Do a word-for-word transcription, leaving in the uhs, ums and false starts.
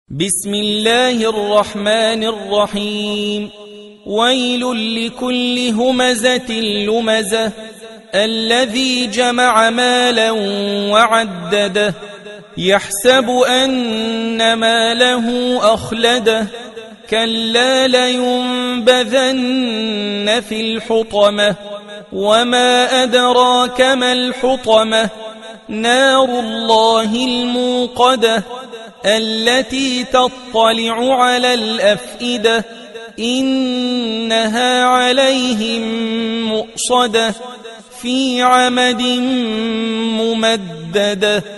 بسم الله الرحمن الرحيم. ويل لكل همزة لمزة الذي جمع مالا وعدده يحسب أن ماله أخلده كلا لينبذن في الحطمة وما أدراك ما الحطمة نار الله الموقدة التي تطلع على الأفئدة إنها عليهم مؤصدة في عمد ممددة.